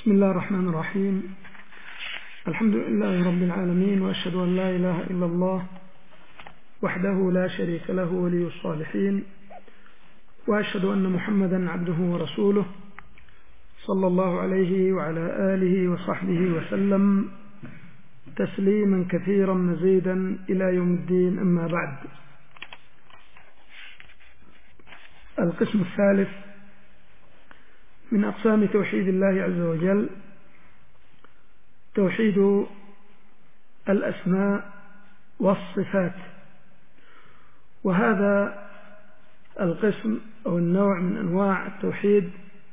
بسم الله الرحمن الرحيم. الحمد لله رب العالمين، وأشهد أن لا إله إلا الله وحده لا شريك له ولي الصالحين، وأشهد أن محمدا عبده ورسوله صلى الله عليه وعلى آله وصحبه وسلم تسليما كثيرا مزيدا إلى يوم الدين. أما بعد، القسم الثالث من أقسام توحيد الله عز وجل توحيد الأسماء والصفات. وهذا القسم أو النوع من أنواع التوحيد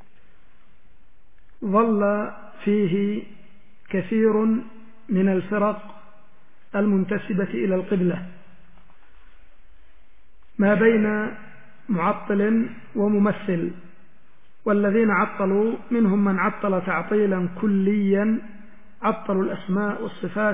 ظل فيه كثير من الفرق المنتسبة إلى القبلة، ما بين معطل وممثل. والذين عطلوا منهم من عطل تعطيلا كليا، عطلوا الأسماء والصفات،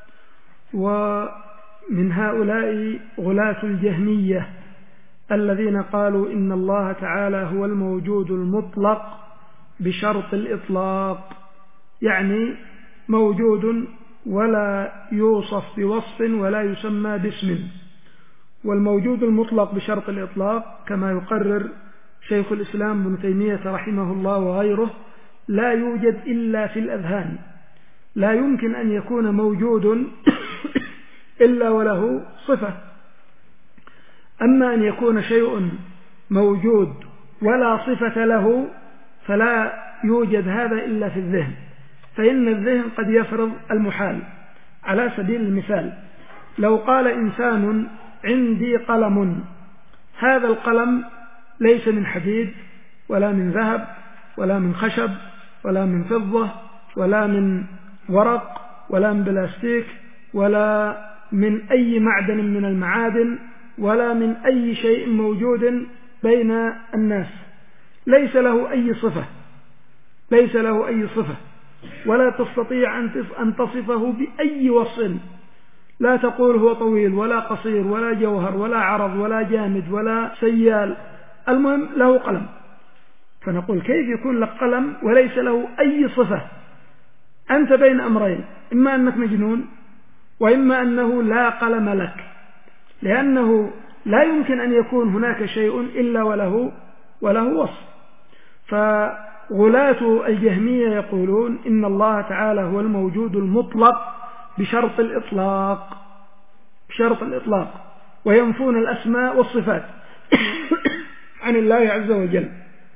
ومن هؤلاء غلاة الجهمية الذين قالوا إن الله تعالى هو الموجود المطلق بشرط الإطلاق، يعني موجود ولا يوصف بوصف ولا يسمى باسم. والموجود المطلق بشرط الإطلاق كما يقرر شيخ الإسلام ابن تيمية رحمه الله وغيره لا يوجد إلا في الأذهان، لا يمكن أن يكون موجود إلا وله صفة. أما أن يكون شيء موجود ولا صفة له فلا يوجد هذا إلا في الذهن، فإن الذهن قد يفرض المحال. على سبيل المثال، لو قال إنسان عندي قلم، هذا القلم ليس من حديد ولا من ذهب ولا من خشب ولا من فضة ولا من ورق ولا من بلاستيك ولا من أي معدن من المعادن ولا من أي شيء موجود بين الناس، ليس له أي صفة، ليس له أي صفة، ولا تستطيع أن تصفه بأي وصف. لا تقول هو طويل ولا قصير ولا جوهر ولا عرض ولا جامد ولا سيال، المهم له قلم. فنقول كيف يكون لك قلم وليس له أي صفة؟ أنت بين أمرين، إما أنك مجنون وإما أنه لا قلم لك، لأنه لا يمكن أن يكون هناك شيء إلا وله وصف. فغلاة الجهمية يقولون إن الله تعالى هو الموجود المطلق بشرط الإطلاق، بشرط الإطلاق، وينفون الأسماء والصفات عن الله عز وجل.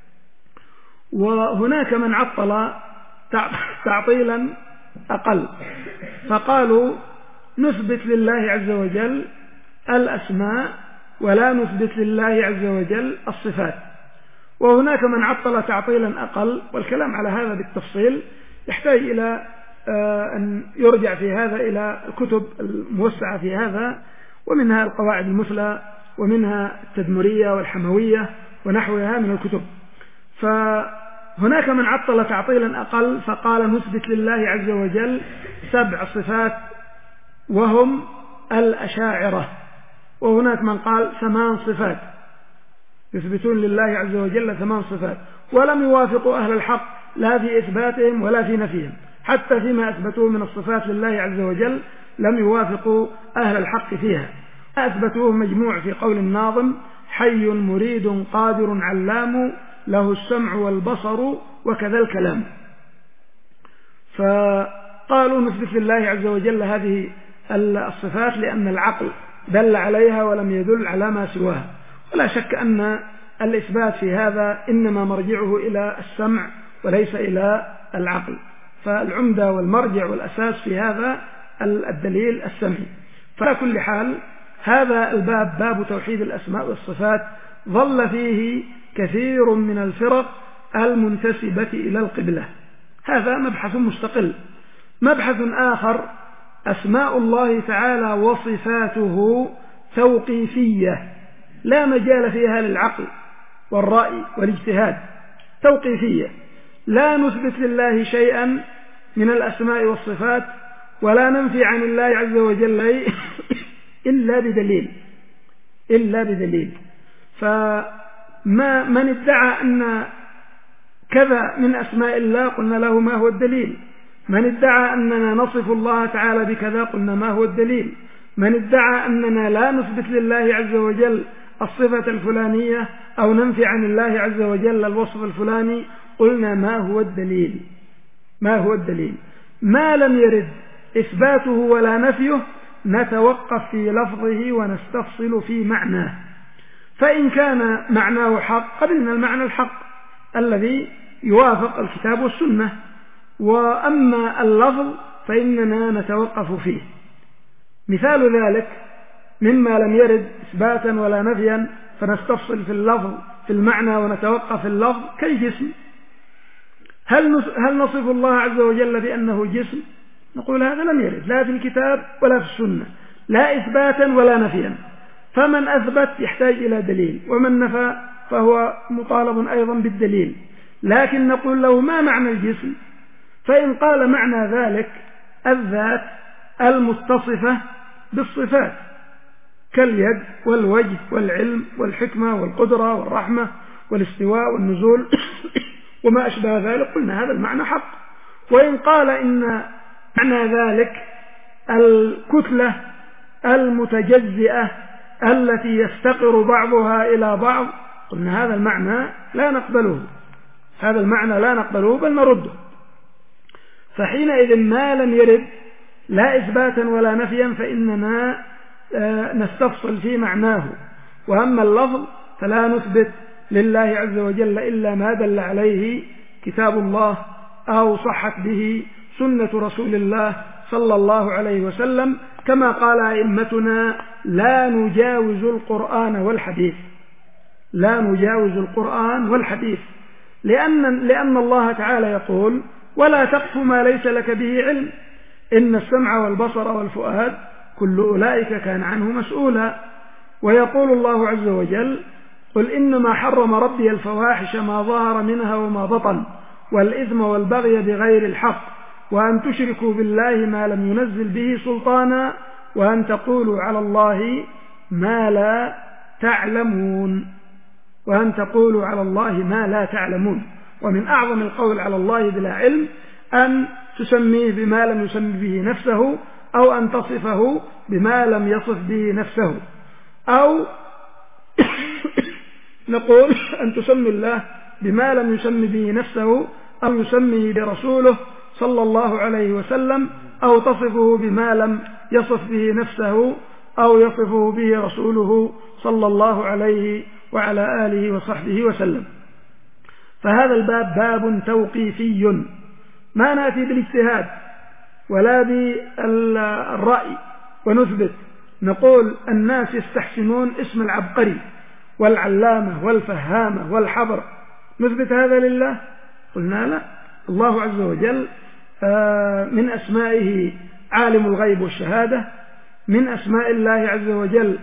وهناك من عطل تعطيلا أقل، فقالوا نثبت لله عز وجل الأسماء ولا نثبت لله عز وجل الصفات. وهناك من عطل تعطيلا أقل، والكلام على هذا بالتفصيل يحتاج إلى أن يرجع في هذا إلى الكتب الموسعة في هذا، ومنها القواعد المثلى ومنها التدمرية والحموية ونحوها من الكتب. فهناك من عطل تعطيلا أقل فقال نثبت لله عز وجل 7 صفات وهم الأشاعرة، وهناك من قال 8 صفات، يثبتون لله عز وجل 8 صفات، ولم يوافقوا أهل الحق لا في إثباتهم ولا في نفيهم، حتى فيما أثبتوه من الصفات لله عز وجل لم يوافقوا أهل الحق فيها. أثبتوه مجموع في قول الناظم: حي مريد قادر علام له السمع والبصر وكذا الكلام. فقالوا نثبت لله عز وجل هذه الصفات لأن العقل دل عليها ولم يدل على ما سواها. ولا شك أن الإثبات في هذا إنما مرجعه إلى السمع وليس إلى العقل، فالعمدة والمرجع والأساس في هذا الدليل السمعي. فعلى كل حال هذا الباب، باب توحيد الأسماء والصفات، ظل فيه كثير من الفرق المنتسبة إلى القبلة. هذا مبحث مستقل. مبحث آخر: أسماء الله تعالى وصفاته توقيفية، لا مجال فيها للعقل والرأي والاجتهاد، توقيفية. لا نثبت لله شيئا من الأسماء والصفات ولا ننفي عن الله عز وجل إلا بدليل. فما من ادعى أن كذا من أسماء الله قلنا له ما هو الدليل. من ادعى أننا نصف الله تعالى بكذا قلنا ما هو الدليل. من ادعى أننا لا نثبت لله عز وجل الصفة الفلانية أو ننفي عن الله عز وجل الوصف الفلاني قلنا ما هو الدليل. ما لم يرد إثباته ولا نفيه نتوقف في لفظه ونستفصل في معناه. فإن كان معناه حق قبلنا المعنى الحق الذي يوافق الكتاب والسنة، وأما اللفظ فإننا نتوقف فيه. مثال ذلك مما لم يرد إثباتا ولا نفيا فنستفصل في اللفظ في المعنى ونتوقف في اللفظ كالجسم. هل نصف الله عز وجل بأنه جسم؟ نقول هذا لم يرد لا في الكتاب ولا في السنة، لا إثباتا ولا نفيا. فمن أثبت يحتاج إلى دليل، ومن نفى فهو مطالب أيضا بالدليل. لكن نقول له ما معنى الجسم؟ فإن قال معنى ذلك الذات المتصفة بالصفات كاليد والوجه والعلم والحكمة والقدرة والرحمة والاستواء والنزول وما أشبه ذلك قلنا هذا المعنى حق. وإن قال إن معنى ذلك الكتلة المتجزئة التي يفتقر بعضها إلى بعض قلنا هذا المعنى لا نقبله بل نرده. فحينئذ ما لم يرد لا إثباتا ولا نفيا فإننا نستفصل في معناه. وأما اللفظ فلا نثبت لله عز وجل إلا ما دل عليه كتاب الله أو صحت به سنة رسول الله صلى الله عليه وسلم، كما قال أئمتنا لا نجاوز القرآن والحديث لأن الله تعالى يقول ولا تقف ما ليس لك به علم إن السمع والبصر والفؤاد كل أولئك كان عنه مسؤولا. ويقول الله عز وجل قل إنما حرم ربي الفواحش ما ظهر منها وما بطن والإثم والبغي بغير الحق وأن تشركوا بالله ما لم ينزل به سلطانا وأن تقولوا على الله ما لا تعلمون. ومن أعظم القول على الله بلا علم أن تسميه بما لم يسمي به نفسه أو أن تصفه بما لم يصف به نفسه، أو نقول أن تسمي الله بما لم يسمي به نفسه أو يسميه برسوله صلى الله عليه وسلم، أو تصفه بما لم يصف به نفسه أو يصفه به رسوله صلى الله عليه وعلى آله وصحبه وسلم. فهذا الباب باب توقيفي، ما نأتي بالاجتهاد ولا بالرأي ونثبت نقول الناس يستحسنون اسم العبقري والعلامة والفهامة والحبر، نثبت هذا لله؟ قلنا لا. الله عز وجل من أسمائه عالم الغيب والشهادة، من أسماء الله عز وجل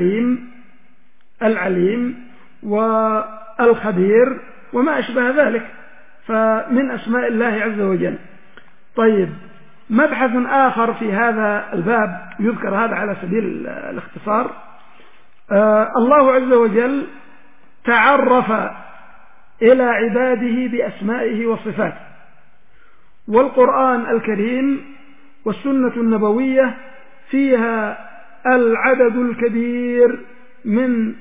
العليم والخبير وما أشبه ذلك، فمن أسماء الله عز وجل. طيب، مبحث آخر في هذا الباب يذكر هذا على سبيل الاختصار. الله عز وجل تعرف إلى عباده بأسمائه وصفاته، والقرآن الكريم والسنة النبوية فيها العدد الكبير من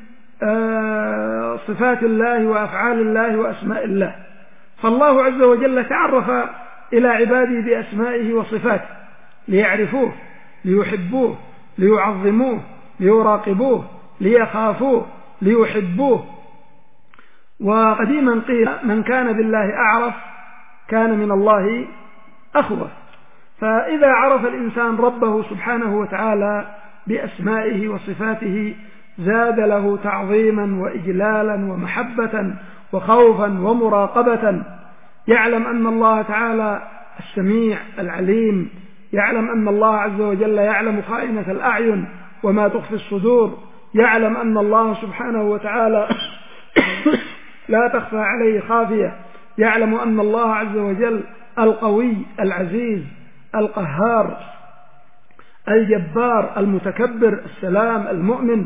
صفات الله وأفعال الله وأسماء الله. فالله عز وجل تعرف إلى عباده بأسمائه وصفاته ليعرفوه، ليحبوه، ليعظموه، ليراقبوه، ليخافوه، ليحبوه. وقديما قيل من كان بالله أعرف كان من الله أخوف. فإذا عرف الإنسان ربه سبحانه وتعالى بأسمائه وصفاته زاد له تعظيما وإجلالا ومحبة وخوفا ومراقبة. يعلم أن الله تعالى السميع العليم، يعلم أن الله عز وجل يعلم خائنة الأعين وما تخفي الصدور، يعلم أن الله سبحانه وتعالى لا تخفى عليه خافية، يعلم أن الله عز وجل القوي العزيز القهار الجبار المتكبر السلام المؤمن.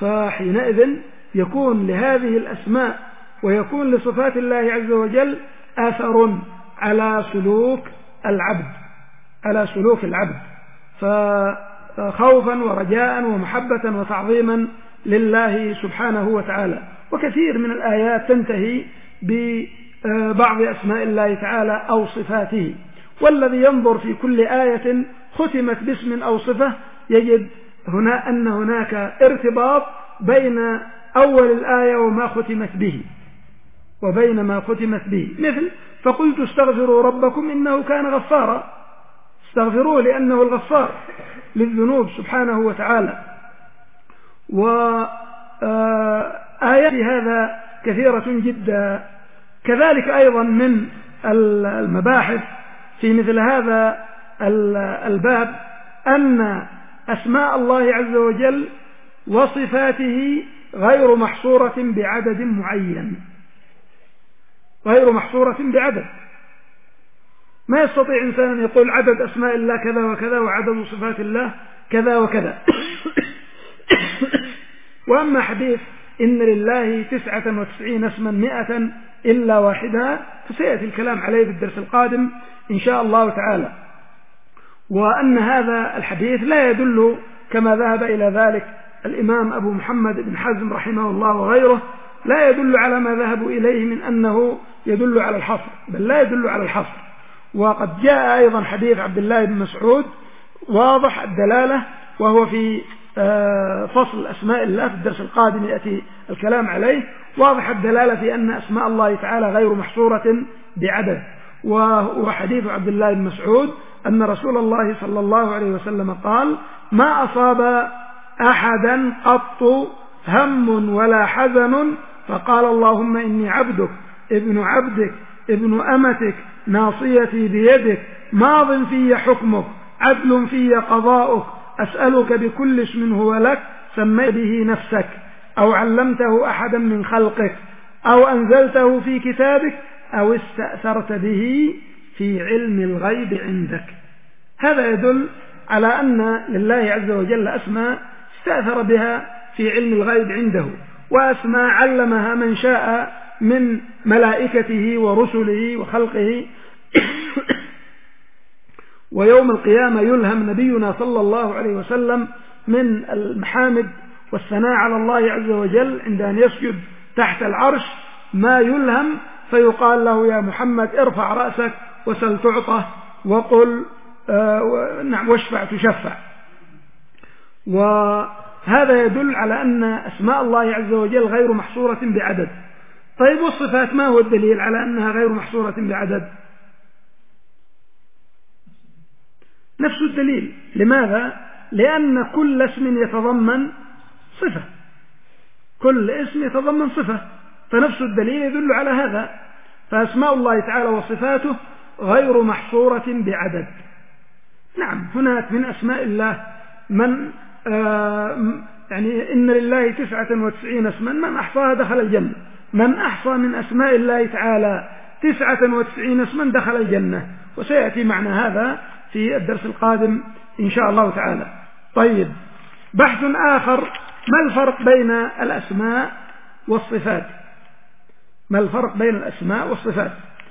فحينئذ يكون لهذه الأسماء ويكون لصفات الله عز وجل أثر على سلوك العبد، فخوفا ورجاء ومحبة وتعظيما لله سبحانه وتعالى. وكثير من الآيات تنتهي ببعض أسماء الله تعالى أو صفاته، والذي ينظر في كل آية ختمت باسم أو صفة يجد أن هناك ارتباط بين أول الآية وما ختمت به وبين ما ختمت به، مثل فقلت استغفروا ربكم إنه كان غفارا، استغفروه لأنه الغفار للذنوب سبحانه وتعالى. وآيات هذا كثيرة جدا. كذلك أيضا من المباحث في مثل هذا الباب أن أسماء الله عز وجل وصفاته غير محصورة بعدد معين، غير محصورة بعدد. ما يستطيع إنسان أن يقول عدد أسماء الله كذا وكذا وعدد صفات الله كذا وكذا. وأما حديث إن لله 99 اسما 100 إلا واحدة فسيأتي الكلام عليه في الدرس القادم إن شاء الله تعالى. وأن هذا الحديث لا يدل كما ذهب إلى ذلك الإمام أبو محمد بن حزم رحمه الله وغيره، لا يدل على ما ذهبوا إليه من أنه يدل على الحصر، بل لا يدل على الحصر. وقد جاء أيضا حديث عبد الله بن مسعود واضح الدلالة، وهو في فصل أسماء الله في الدرس القادم يأتي الكلام عليه، واضح الدلالة في أن أسماء الله تعالى غير محصورة بعدد. وحديث عبد الله بن مسعود أن رسول الله صلى الله عليه وسلم قال ما أصاب أحدا قط هم ولا حزن فقال اللهم إني عبدك ابن عبدك ابن أمتك ناصيتي بيدك ماض في حكمك عدل في قضاؤك أسألك بكل اسم هو لك سميت به نفسك أو علمته أحدا من خلقك أو أنزلته في كتابك أو استأثرت به في علم الغيب عندك. هذا يدل على أن لله عز وجل أسماء استأثر بها في علم الغيب عنده، وأسماء علمها من شاء من ملائكته ورسله وخلقه. ويوم القيامة يلهم نبينا صلى الله عليه وسلم من المحامد والثناء على الله عز وجل عند أن يسجد تحت العرش ما يلهم، فيقال له يا محمد ارفع رأسك وسل تعطى وقل نعم واشفع تشفع. وهذا يدل على أن أسماء الله عز وجل غير محصورة بعدد. طيب والصفات ما هو الدليل على أنها غير محصورة بعدد؟ نفس الدليل. لماذا؟ لأن كل اسم يتضمن صفة، كل اسم يتضمن صفة، فنفس الدليل يدل على هذا. فأسماء الله تعالى وصفاته غير محصورة بعدد. نعم هناك من أسماء الله من يعني إن لله 99 اسما من أحصاها دخل الجنة، من أحصى من أسماء الله تعالى 99 اسما دخل الجنة، وسيأتي معنى هذا في الدرس القادم إن شاء الله تعالى. طيب بحث آخر، ما الفرق بين الأسماء والصفات؟ ما الفرق بين الأسماء والصفات؟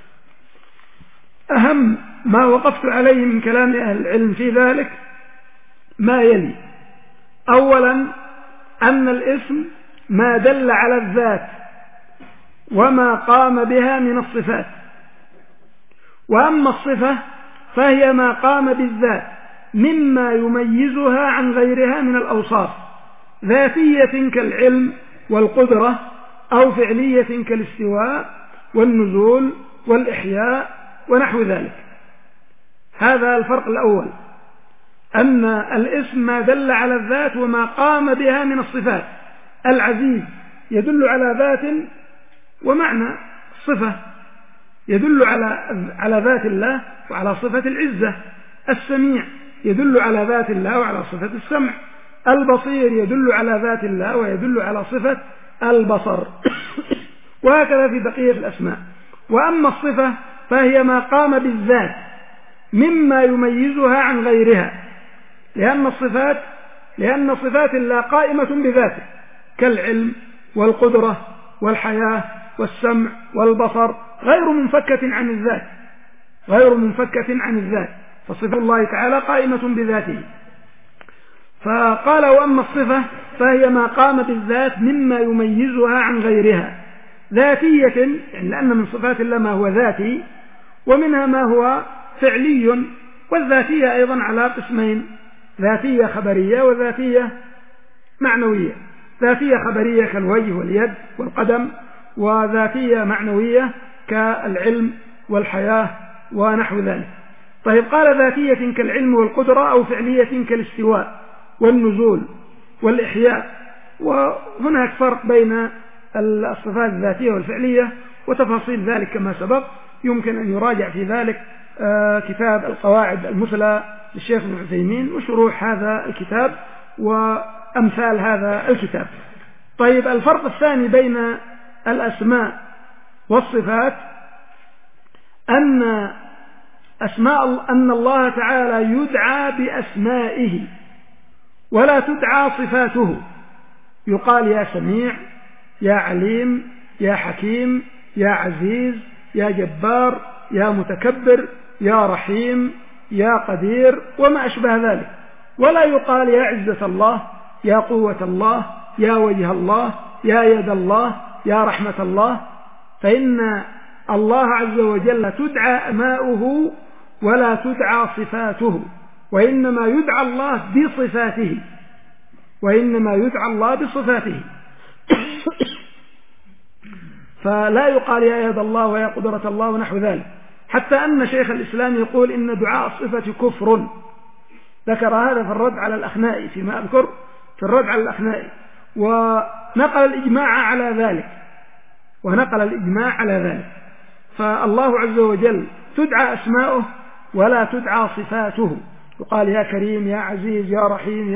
أهم ما وقفت عليه من كلام أهل العلم في ذلك ما يلي: أولا أن الاسم ما دل على الذات وما قام بها من الصفات، وأما الصفة فهي ما قام بالذات مما يميزها عن غيرها من الأوصاف، ذاتية كالعلم والقدرة، أو فعلية كالاستواء والنزول والإحياء ونحو ذلك. هذا الفرق الأول، أن الاسم ما دل على الذات وما قام بها من الصفات. العزيز يدل على ذات ومعنى صفة، يدل على ذات الله وعلى صفة العزة. السميع يدل على ذات الله وعلى صفة السمع. البصير يدل على ذات الله ويدل على صفة البصر. وهكذا في بقية الأسماء. وأما الصفة فهي ما قام بالذات مما يميزها عن غيرها، لأن صفات الله قائمة بذاته كالعلم والقدرة والحياة والسمع والبصر غير منفكة عن الذات، غير منفكة عن الذات، فصفة الله تعالى قائمة بذاته. فقال وأما الصفة فهي ما قام بالذات مما يميزها عن غيرها ذاتية، يعني لأن من صفات الله ما هو ذاتي ومنها ما هو فعلي، والذاتية أيضا على قسمين: ذاتية خبرية وذاتية معنوية. ذاتية خبرية كالوجه واليد والقدم، وذاتية معنوية كالعلم والحياة ونحو ذلك. طيب قال ذاتية كالعلم والقدرة، أو فعلية كالاستواء والنزول والإحياء. وهناك فرق بين الصفات الذاتية والفعلية، وتفاصيل ذلك كما سبق يمكن أن يراجع في ذلك كتاب القواعد المثلى للشيخ ابن عثيمين وشروح هذا الكتاب وأمثال هذا الكتاب. طيب الفرق الثاني بين الأسماء والصفات أن الله تعالى يدعى بأسمائه ولا تدعى صفاته. يقال يا سميع، يا عليم، يا حكيم، يا عزيز، يا جبار، يا متكبر، يا رحيم، يا قدير، وما أشبه ذلك. ولا يقال يا عزة الله، يا قوة الله، يا وجه الله، يا يد الله، يا رحمة الله. فإن الله عز وجل تدعى أسماؤه ولا تدعى صفاته، وإنما يدعى الله بصفاته، وإنما يدعى الله بصفاته. فلا يقال يا يد الله ويا قدرة الله ونحو ذلك. حتى أن شيخ الإسلام يقول إن دعاء الصفة كفر، ذكر هذا في الرد على الأخنائي، فيما أذكر في الرد على الأخنائي، ونقل الإجماع على ذلك. فالله عز وجل تدعى أسماؤه ولا تدعى صفاته. يقال يا كريم، يا عزيز، يا رحيم،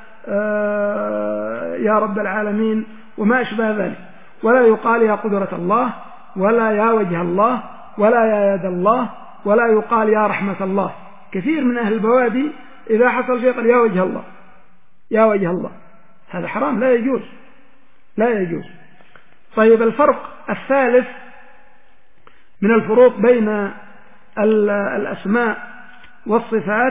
يا رب العالمين، وما أشبه ذلك. ولا يقال يا قدرة الله، ولا يا وجه الله، ولا يا يد الله، ولا يقال يا رحمة الله. كثير من أهل البوادي إذا حصل شيء قال يا وجه الله، يا وجه الله. هذا حرام، لا يجوز، لا يجوز. طيب الفرق الثالث من الفروق بين الأسماء والصفات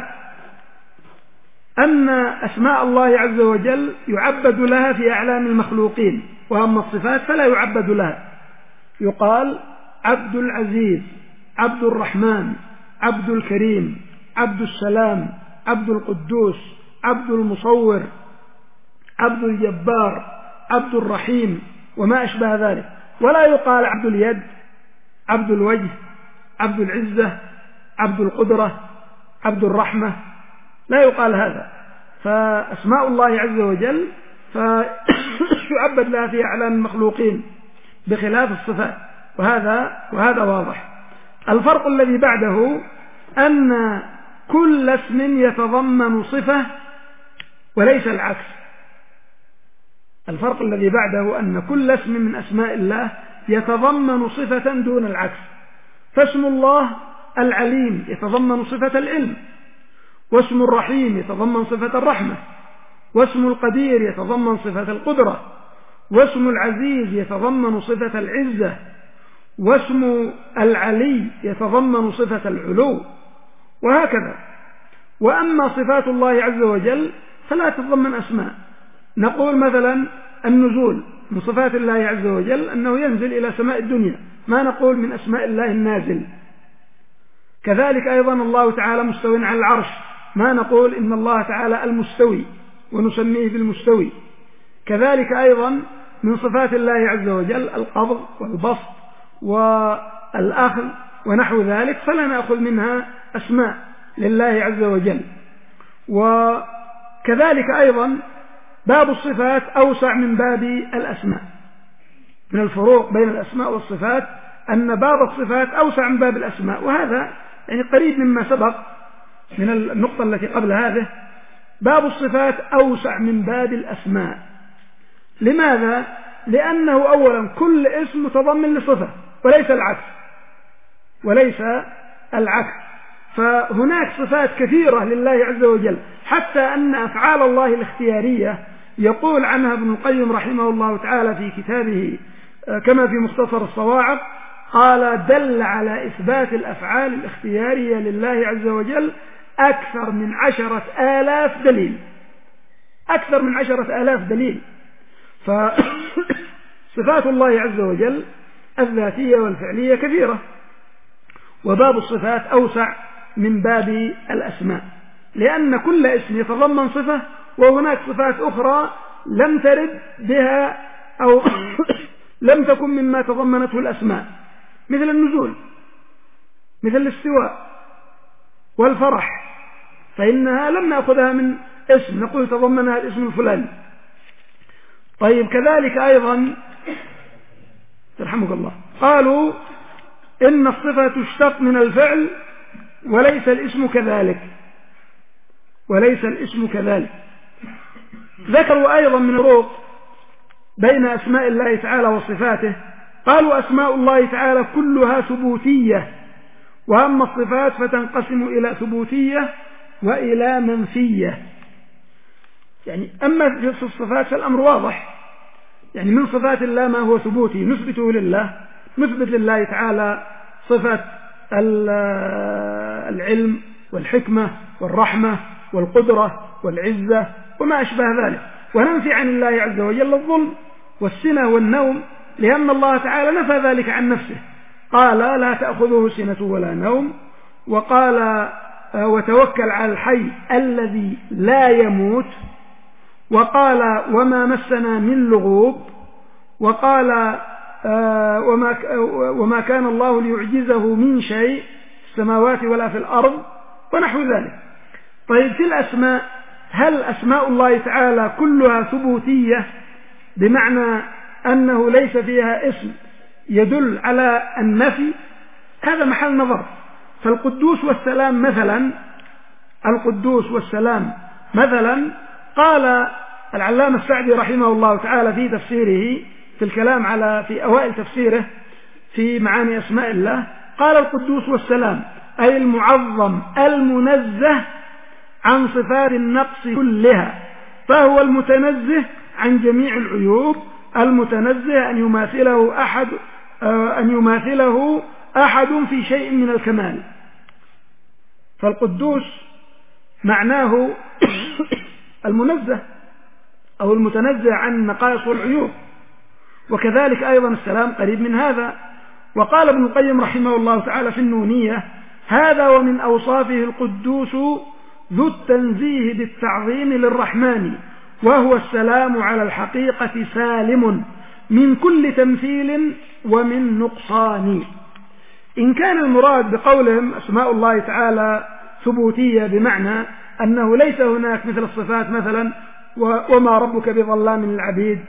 أن أسماء الله عز وجل يعبد لها في أعلام المخلوقين، وأما الصفات فلا يعبد لها. يقال عبد العزيز، عبد الرحمن، عبد الكريم، عبد السلام، عبد القدوس، عبد المصور، عبد الجبار، عبد الرحيم، وما أشبه ذلك. ولا يقال عبد اليد، عبد الوجه، عبد العزة، عبد القدرة، عبد الرحمة، لا يقال هذا. فأسماء الله عز وجل فيعبد لها في أعلام المخلوقين بخلاف الصفات، وهذا واضح. الفرق الذي بعده أن كل اسم يتضمن صفة وليس العكس. الفرق الذي بعده أن كل اسم من أسماء الله يتضمن صفة دون العكس. فاسم الله العليم يتضمن صفة العلم، واسم الرحيم يتضمن صفة الرحمة، واسم القدير يتضمن صفة القدرة، واسم العزيز يتضمن صفة العزة، واسم العلي يتضمن صفة العلو، وهكذا. وأما صفات الله عز وجل فلا تتضمن أسماء. نقول مثلا النزول من صفات الله عز وجل أنه ينزل إلى سماء الدنيا، ما نقول من أسماء الله النازل. كذلك أيضا الله تعالى مستو على العرش، ما نقول إن الله تعالى المستوي ونسميه بالمستوي. كذلك أيضا من صفات الله عز وجل القبض والبسط والأخذ ونحو ذلك، فلا نأخذ منها أسماء لله عز وجل. وكذلك أيضا باب الصفات أوسع من باب الأسماء. من الفروق بين الأسماء والصفات أن باب الصفات أوسع من باب الأسماء، وهذا يعني قريب مما سبق من النقطة التي قبل هذه. باب الصفات أوسع من باب الأسماء. لماذا؟ لأنه أولا كل اسم متضمن لصفة وليس العكس. فهناك صفات كثيرة لله عز وجل، حتى أن أفعال الله الاختيارية يقول عنها ابن القيم رحمه الله تعالى في كتابه كما في مختصر الصواعق، قال دل على إثبات الأفعال الاختيارية لله عز وجل أكثر من 10,000 دليل، أكثر من 10,000 دليل. فصفات الله عز وجل الذاتية والفعلية كثيرة، وباب الصفات أوسع من باب الأسماء، لأن كل اسم يتضمن صفة، وهناك صفات أخرى لم ترد بها أو لم تكن مما تضمنته الأسماء، مثل النزول، مثل الاستواء والفرح، فإنها لم نأخذها من اسم نقول تضمنها الاسم الفلاني. طيب كذلك أيضا رحمك الله قالوا إن الصفة تشتق من الفعل وليس الاسم كذلك، وليس الاسم كذلك. ذكروا أيضا من الفروق بين أسماء الله تعالى وصفاته، قالوا أسماء الله تعالى كلها ثبوتية، وأما الصفات فتنقسم إلى ثبوتية وإلى منفية. يعني أما في الصفات فالأمر واضح، يعني من صفات الله ما هو ثبوتي نثبته لله، نثبت لله تعالى صفة العلم والحكمة والرحمة والقدرة والعزة وما أشبه ذلك، وننفي عن الله عز وجل الظلم والسنة والنوم، لأن الله تعالى نفى ذلك عن نفسه، قال لا تأخذه سنة ولا نوم، وقال وتوكل على الحي الذي لا يموت، وقال وما مسنا من لغوب، وقال وما كان الله ليعجزه من شيء في السماوات ولا في الأرض ونحو ذلك. طيب في الأسماء، هل أسماء الله تعالى كلها ثبوتية بمعنى أنه ليس فيها اسم يدل على النفي؟ هذا محل نظر. فالقدوس والسلام مثلا، القدوس والسلام مثلا، قال العلامة السعدي رحمه الله تعالى في تفسيره في الكلام على في أوائل تفسيره في معاني أسماء الله، قال القدوس والسلام أي المعظم المنزه عن صفات النقص كلها، فهو المتنزه عن جميع العيوب، المتنزه أن يماثله أحد في شيء من الكمال. فالقدوس معناه المنزه أو المتنزه عن النقائص والعيوب، وكذلك أيضا السلام قريب من هذا. وقال ابن القيم رحمه الله تعالى في النونية: هذا ومن أوصافه القدوس ذو التنزيه بالتعظيم للرحمن، وهو السلام على الحقيقة سالم من كل تمثيل ومن نقصان. إن كان المراد بقولهم أسماء الله تعالى ثبوتية بمعنى أنه ليس هناك مثل الصفات مثلا وما ربك بظلام للعبيد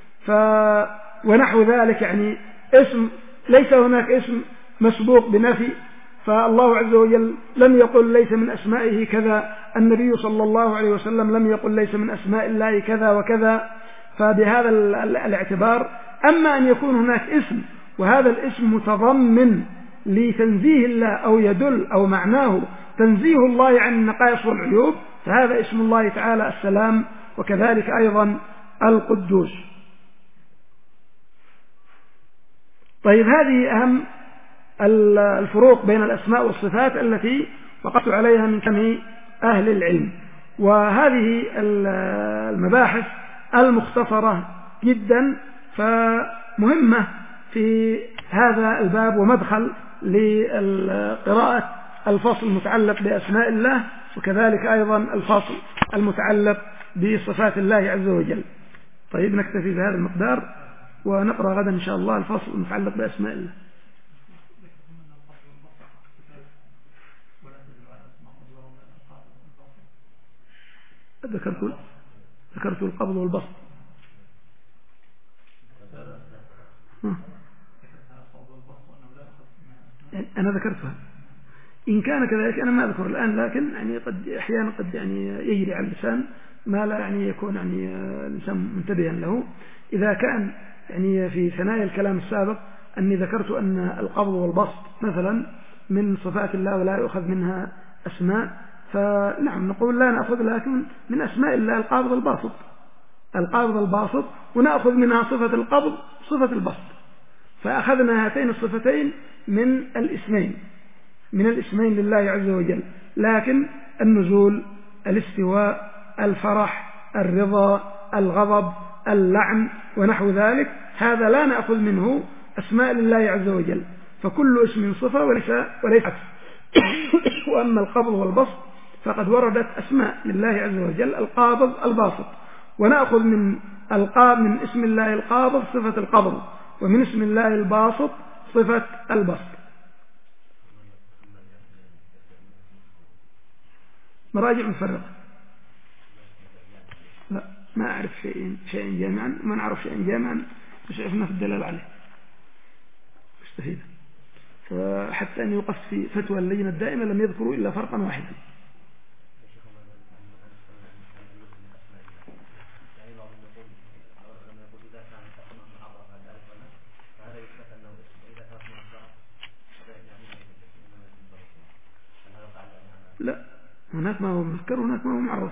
ونحو ذلك، يعني اسم ليس هناك اسم مسبوق بنفي، فالله عز وجل لم يقل ليس من أسمائه كذا، النبي صلى الله عليه وسلم لم يقل ليس من أسماء الله كذا وكذا، فبهذا الاعتبار. أما أن يكون هناك اسم وهذا الاسم متضمن لتنزيه الله أو يدل أو معناه تنزيه الله عن النقائص والعيوب، فهذا اسم الله تعالى السلام، وكذلك أيضا القدوس. طيب هذه أهم الفروق بين الأسماء والصفات التي وقفت عليها من كلام أهل العلم، وهذه المباحث المختصرة جدا فمهمة في هذا الباب ومدخل لقراءة الفصل المتعلق بأسماء الله، وكذلك أيضا الفصل المتعلق بصفات الله عز وجل. طيب نكتفي بهذا المقدار ونقرأ غدا إن شاء الله الفصل المتعلق بأسماء الله. ذكرت القبض والبسط. يعني أنا ذكرتها، إن كان كذلك أنا ما أذكر الآن، لكن يعني أحيانا قد يعني يجري على اللسان ما لا يعني يكون يعني الإنسان منتبها له. إذا كان يعني في ثنايا الكلام السابق أني ذكرت أن القبض والبسط مثلا من صفات الله ولا يؤخذ منها أسماء، فنعم نقول لا نأخذ، لكن من أسماء الله القابض الباسط، القابض الباسط، ونأخذ منها صفة القبض صفة البسط، فأخذنا هاتين الصفتين من الاسمين لله عز وجل. لكن النزول، الاستواء، الفرح، الرضا، الغضب، اللعن ونحو ذلك، هذا لا نأخذ منه أسماء لله عز وجل، فكل اسم صفة وليس عكس. وأما القبض والبسط فقد وردت أسماء لله عز وجل، القابض الباسط، ونأخذ من اسم الله القابض صفة القبض، ومن اسم الله الباسط صفة البسط. مراجع مفرقة، لا ما أعرف شيئا جامعا، وما نعرف شيئا جامعا وشعفنا في الدلال عليه مستفيدا. فحتى أن يقص في فتوى اللجنة الدائمة لم يذكروا إلا فرقا واحدا. لا، هناك ما هو مذكر وهناك ما هو معرف.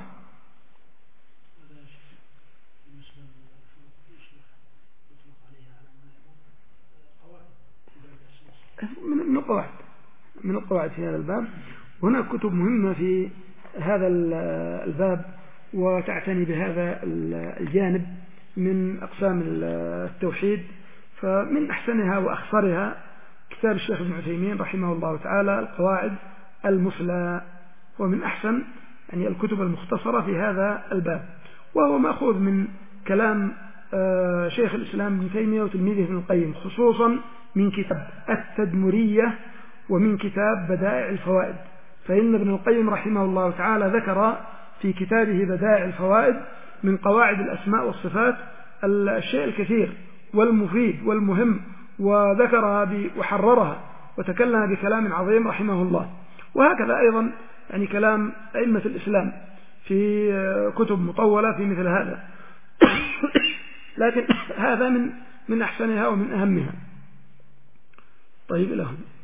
من القواعد في هذا الباب. هناك كتب مهمة في هذا الباب وتعتني بهذا الجانب من أقسام التوحيد، فمن أحسنها وأخصرها كتاب الشيخ ابن عثيمين رحمه الله تعالى القواعد المثلى، ومن أحسن يعني الكتب المختصرة في هذا الباب، وهو مأخوذ من كلام شيخ الإسلام ابن تيمية وتلميذه ابن القيم، خصوصا من كتاب التدمرية ومن كتاب بدائع الفوائد. فإن ابن القيم رحمه الله تعالى ذكر في كتابه بدائع الفوائد من قواعد الأسماء والصفات الشيء الكثير والمفيد والمهم، وذكرها وحررها وتكلم بكلام عظيم رحمه الله. وهكذا أيضا يعني كلام أئمة الإسلام في كتب مطولة في مثل هذا. لكن هذا من أحسنها ومن أهمها. طيب، إلى هنا.